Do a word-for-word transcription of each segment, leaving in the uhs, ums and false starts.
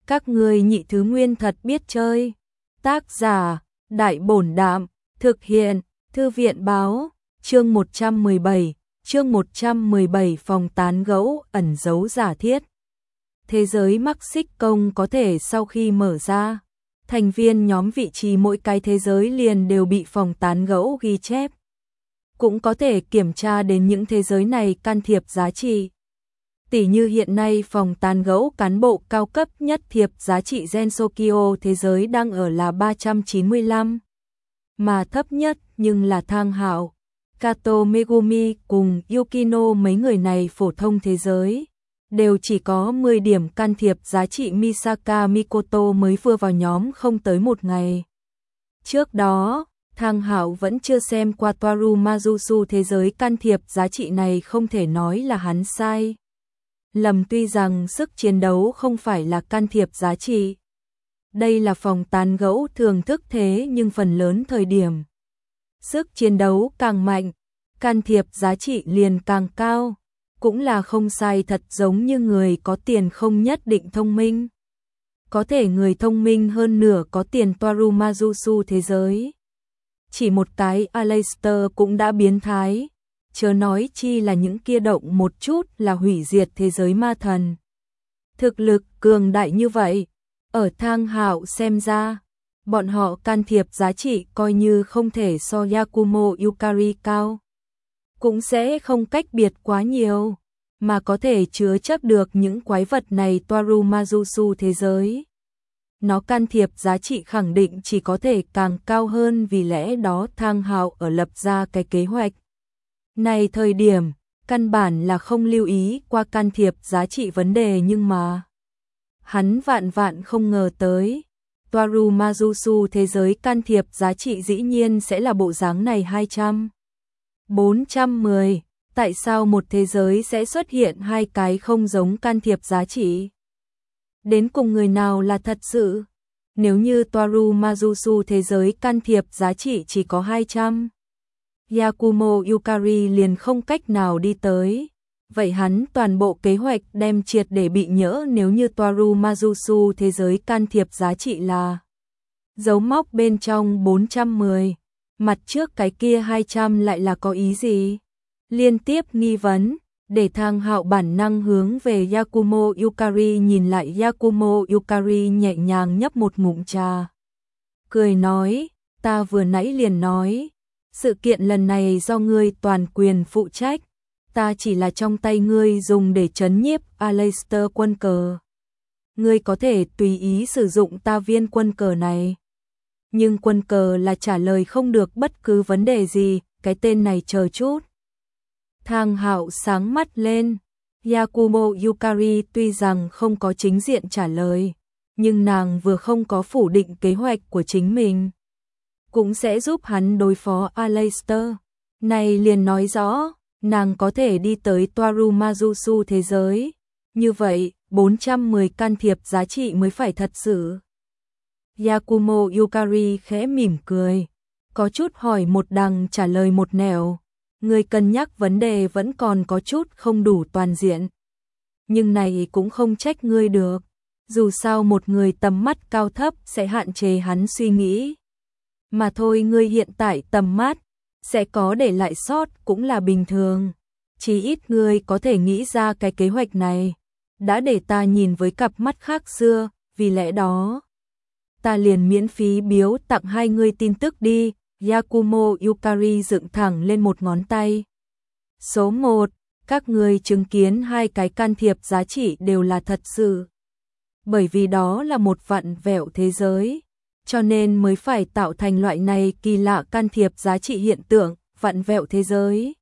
Các ngươi nhị thứ nguyên thật biết chơi. Tác giả, Đại Bổn Đạm, thực hiện, Thư viện Báo, chương một trăm mười bảy, chương một trăm mười bảy phòng tán gẫu ẩn giấu giả thiết. Thế giới mắc xích công có thể sau khi mở ra, thành viên nhóm vị trí mỗi cái thế giới liền đều bị phòng tán gẫu ghi chép. Cũng có thể kiểm tra đến những thế giới này can thiệp giá trị. Tỷ như hiện nay phòng tán gẫu cán bộ cao cấp nhất thiệp giá trị Gensokyo thế giới đang ở là ba trăm chín mươi lăm, mà thấp nhất nhưng là Thang Hạo, Kato Megumi cùng Yukino, mấy người này phổ thông thế giới đều chỉ có mười điểm can thiệp giá trị. Misaka Mikoto mới vừa vào nhóm không tới một ngày. Trước đó, Thang Hạo vẫn chưa xem qua Toaru Mazusu thế giới can thiệp giá trị này, không thể nói là hắn sai lầm, tuy rằng sức chiến đấu không phải là can thiệp giá trị. Đây là phòng tán gẫu thường thức, thế nhưng phần lớn thời điểm sức chiến đấu càng mạnh, can thiệp giá trị liền càng cao. Cũng là không sai thật, giống như người có tiền không nhất định thông minh. Có thể người thông minh hơn nửa có tiền Toaru Mazusu thế giới. Chỉ một cái Aleister cũng đã biến thái, chớ nói chi là những kia động một chút là hủy diệt thế giới ma thần. Thực lực cường đại như vậy, ở Thang Hạo xem ra, bọn họ can thiệp giá trị coi như không thể so Yakumo Yukari cao, cũng sẽ không cách biệt quá nhiều, mà có thể chứa chấp được những quái vật này Toaru Mazusu thế giới. Nó can thiệp giá trị khẳng định chỉ có thể càng cao hơn, vì lẽ đó Thang Hạo ở lập ra cái kế hoạch này thời điểm, căn bản là không lưu ý qua can thiệp giá trị vấn đề, nhưng mà hắn vạn vạn không ngờ tới, Toaru Mazusu thế giới can thiệp giá trị dĩ nhiên sẽ là bộ dáng này. Hai trăm, bốn trăm mười, tại sao một thế giới sẽ xuất hiện hai cái không giống can thiệp giá trị? Đến cùng người nào là thật sự? Nếu như Toaru Mazusu thế giới can thiệp giá trị chỉ có hai trăm, Yakumo Yukari liền không cách nào đi tới. Vậy hắn toàn bộ kế hoạch đem triệt để bị nhỡ. Nếu như Toaru Mazusu thế giới can thiệp giá trị là dấu mốc bên trong bốn trăm mười, mặt trước cái kia hai trăm lại là có ý gì? Liên tiếp nghi vấn, để Thang Hạo bản năng hướng về Yakumo Yukari nhìn lại. Yakumo Yukari nhẹ nhàng nhấp một ngụm trà, cười nói, ta vừa nãy liền nói, sự kiện lần này do ngươi toàn quyền phụ trách, ta chỉ là trong tay ngươi dùng để trấn nhiếp Aleister quân cờ. Ngươi có thể tùy ý sử dụng ta viên quân cờ này, nhưng quân cờ là trả lời không được bất cứ vấn đề gì. Cái tên này chờ chút. Thang Hạo sáng mắt lên. Yakumo Yukari tuy rằng không có chính diện trả lời, nhưng nàng vừa không có phủ định kế hoạch của chính mình, cũng sẽ giúp hắn đối phó Aleister. Này liền nói rõ, nàng có thể đi tới Toaru Mazusu thế giới. Như vậy, bốn trăm mười can thiệp giá trị mới phải thật sự. Yakumo Yukari khẽ mỉm cười, có chút hỏi một đằng trả lời một nẻo. Người cân nhắc vấn đề vẫn còn có chút không đủ toàn diện. Nhưng này cũng không trách ngươi được. Dù sao một người tầm mắt cao thấp sẽ hạn chế hắn suy nghĩ. Mà thôi, ngươi hiện tại tầm mắt sẽ có để lại sót cũng là bình thường. Chỉ ít ngươi có thể nghĩ ra cái kế hoạch này đã để ta nhìn với cặp mắt khác xưa, vì lẽ đó ta liền miễn phí biếu tặng hai ngươi tin tức đi. Yakumo Yukari dựng thẳng lên một ngón tay. Số một, các ngươi chứng kiến hai cái can thiệp giá trị đều là thật sự. Bởi vì đó là một vặn vẹo thế giới, cho nên mới phải tạo thành loại này kỳ lạ can thiệp giá trị hiện tượng, vặn vẹo thế giới.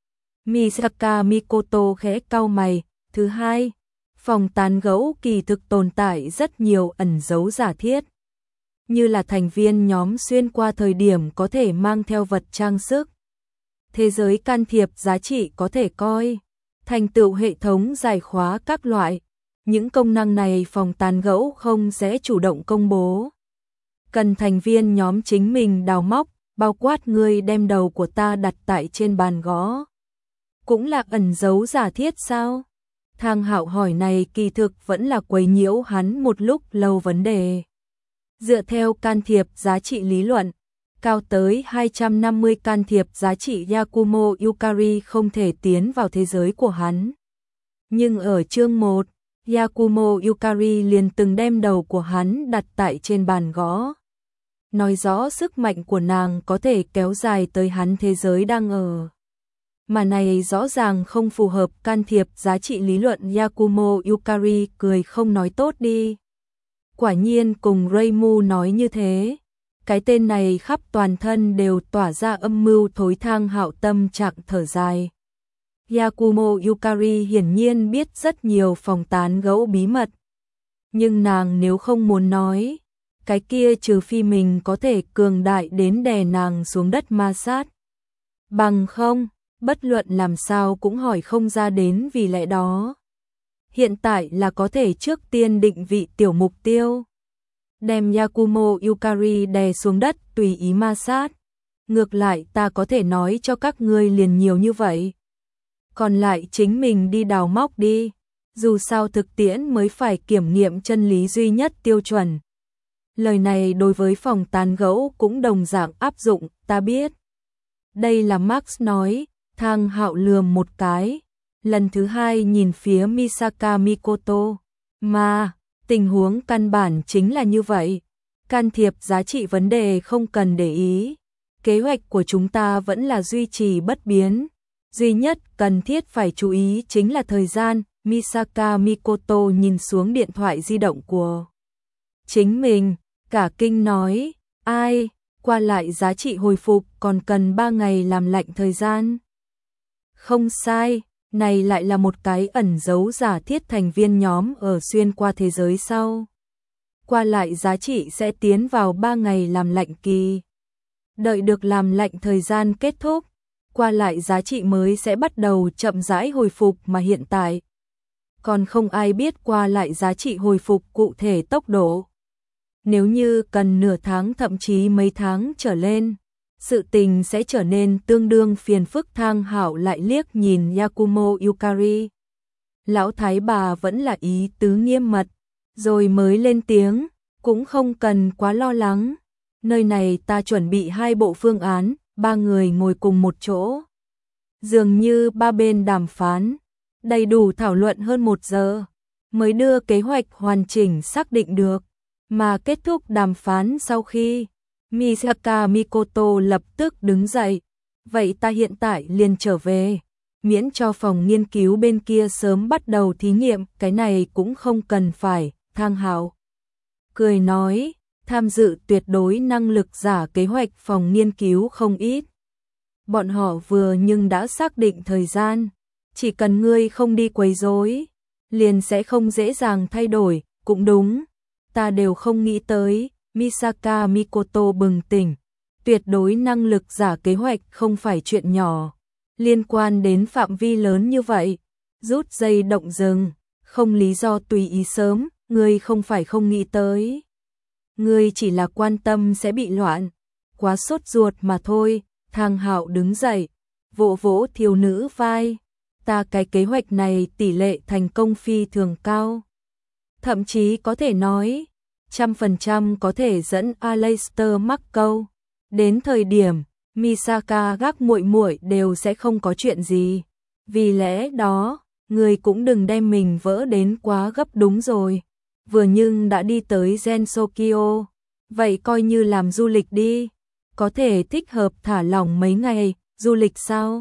Misaka Mikoto khẽ cau mày. Thứ hai, phòng tán gẫu kỳ thực tồn tại rất nhiều ẩn dấu giả thiết, như là thành viên nhóm xuyên qua thời điểm có thể mang theo vật trang sức. Thế giới can thiệp giá trị có thể coi thành tựu hệ thống giải khóa các loại. Những công năng này phòng tán gẫu không sẽ chủ động công bố, cần thành viên nhóm chính mình đào móc, bao quát ngươi đem đầu của ta đặt tại trên bàn gõ. Cũng là ẩn dấu giả thiết sao? Thang Hạo hỏi này kỳ thực vẫn là quấy nhiễu hắn một lúc lâu vấn đề. Dựa theo can thiệp giá trị lý luận, cao tới hai trăm năm mươi can thiệp giá trị Yakumo Yukari không thể tiến vào thế giới của hắn. Nhưng ở chương một, Yakumo Yukari liền từng đem đầu của hắn đặt tại trên bàn gõ. Nói rõ sức mạnh của nàng có thể kéo dài tới hắn thế giới đang ở. Mà này rõ ràng không phù hợp can thiệp giá trị lý luận. Yakumo Yukari cười không nói tốt đi. Quả nhiên cùng Reimu nói như thế. Cái tên này khắp toàn thân đều tỏa ra âm mưu thối. Thang Hạo tâm trạng thở dài. Yakumo Yukari hiển nhiên biết rất nhiều phòng tán gẫu bí mật. Nhưng nàng nếu không muốn nói, cái kia trừ phi mình có thể cường đại đến đè nàng xuống đất ma sát. Bằng không, bất luận làm sao cũng hỏi không ra đến vì lẽ đó. Hiện tại là có thể trước tiên định vị tiểu mục tiêu. Đem Yakumo Yukari đè xuống đất tùy ý ma sát. Ngược lại ta có thể nói cho các ngươi liền nhiều như vậy. Còn lại chính mình đi đào móc đi. Dù sao thực tiễn mới phải kiểm nghiệm chân lý duy nhất tiêu chuẩn. Lời này đối với phòng tán gẫu cũng đồng dạng áp dụng, ta biết. Đây là Max nói. Thang Hạo lườm một cái. Lần thứ hai nhìn phía Misaka Mikoto. Mà, tình huống căn bản chính là như vậy. Can thiệp giá trị vấn đề không cần để ý. Kế hoạch của chúng ta vẫn là duy trì bất biến. Duy nhất cần thiết phải chú ý chính là thời gian. Misaka Mikoto nhìn xuống điện thoại di động của chính mình, cả kinh nói, ai, qua lại giá trị hồi phục còn cần ba ngày làm lạnh thời gian. Không sai, này lại là một cái ẩn dấu giả thiết thành viên nhóm ở xuyên qua thế giới sau. Qua lại giá trị sẽ tiến vào ba ngày làm lạnh kỳ. Đợi được làm lạnh thời gian kết thúc, qua lại giá trị mới sẽ bắt đầu chậm rãi hồi phục mà hiện tại. Còn không ai biết qua lại giá trị hồi phục cụ thể tốc độ. Nếu như cần nửa tháng thậm chí mấy tháng trở lên, sự tình sẽ trở nên tương đương phiền phức. Thang Hạo lại liếc nhìn Yakumo Yukari. Lão thái bà vẫn là ý tứ nghiêm mật, rồi mới lên tiếng, cũng không cần quá lo lắng. Nơi này ta chuẩn bị hai bộ phương án, ba người ngồi cùng một chỗ. Dường như ba bên đàm phán, đầy đủ thảo luận hơn một giờ, mới đưa kế hoạch hoàn chỉnh xác định được. Mà kết thúc đàm phán sau khi, Misaka Mikoto lập tức đứng dậy. Vậy ta hiện tại liền trở về, miễn cho phòng nghiên cứu bên kia sớm bắt đầu thí nghiệm, cái này cũng không cần phải. Thang Hạo cười nói, tham dự tuyệt đối năng lực giả kế hoạch phòng nghiên cứu không ít. Bọn họ vừa nhưng đã xác định thời gian, chỉ cần ngươi không đi quấy rối, liền sẽ không dễ dàng thay đổi. Cũng đúng, ta đều không nghĩ tới. Misaka Mikoto bừng tỉnh, tuyệt đối năng lực giả kế hoạch không phải chuyện nhỏ, liên quan đến phạm vi lớn như vậy, rút dây động rừng, không lý do tùy ý sớm, ngươi không phải không nghĩ tới. Ngươi chỉ là quan tâm sẽ bị loạn, quá sốt ruột mà thôi. Thang Hạo đứng dậy, vỗ vỗ thiếu nữ vai, ta cái kế hoạch này tỷ lệ thành công phi thường cao. Thậm chí có thể nói, trăm phần trăm có thể dẫn Aleister mắc câu. Đến thời điểm, Misaka gác muội muội đều sẽ không có chuyện gì. Vì lẽ đó, người cũng đừng đem mình vỡ đến quá gấp đúng rồi. Vừa nhưng đã đi tới Gensokyo, vậy coi như làm du lịch đi. Có thể thích hợp thả lỏng mấy ngày, du lịch sao?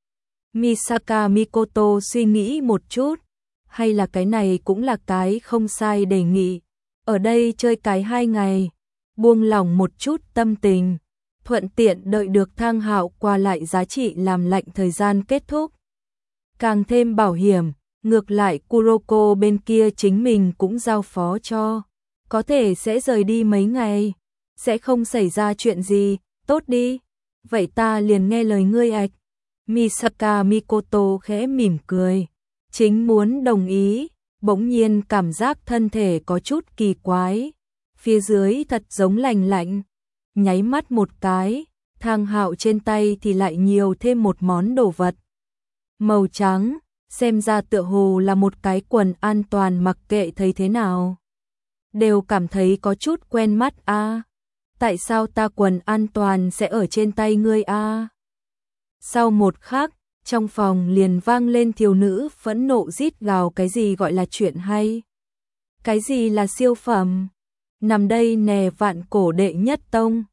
Misaka Mikoto suy nghĩ một chút, hay là cái này cũng là cái không sai đề nghị. Ở đây chơi cái hai ngày, buông lỏng một chút tâm tình, thuận tiện đợi được Thang Hạo qua lại giá trị làm lạnh thời gian kết thúc. Càng thêm bảo hiểm, ngược lại Kuroko bên kia chính mình cũng giao phó cho, có thể sẽ rời đi mấy ngày, sẽ không xảy ra chuyện gì, tốt đi, vậy ta liền nghe lời ngươi ạch. Misaka Mikoto khẽ mỉm cười, chính muốn đồng ý, bỗng nhiên cảm giác thân thể có chút kỳ quái, phía dưới thật giống lành lạnh, nháy mắt một cái, Thang Hạo trên tay thì lại nhiều thêm một món đồ vật. Màu trắng, xem ra tựa hồ là một cái quần an toàn mặc kệ thấy thế nào. Đều cảm thấy có chút quen mắt a. À. Tại sao ta quần an toàn sẽ ở trên tay ngươi a? À? Sau một khắc, trong phòng liền vang lên thiếu nữ phẫn nộ rít gào cái gì gọi là chuyện hay. Cái gì là siêu phẩm? Nằm đây nè vạn cổ đệ nhất tông,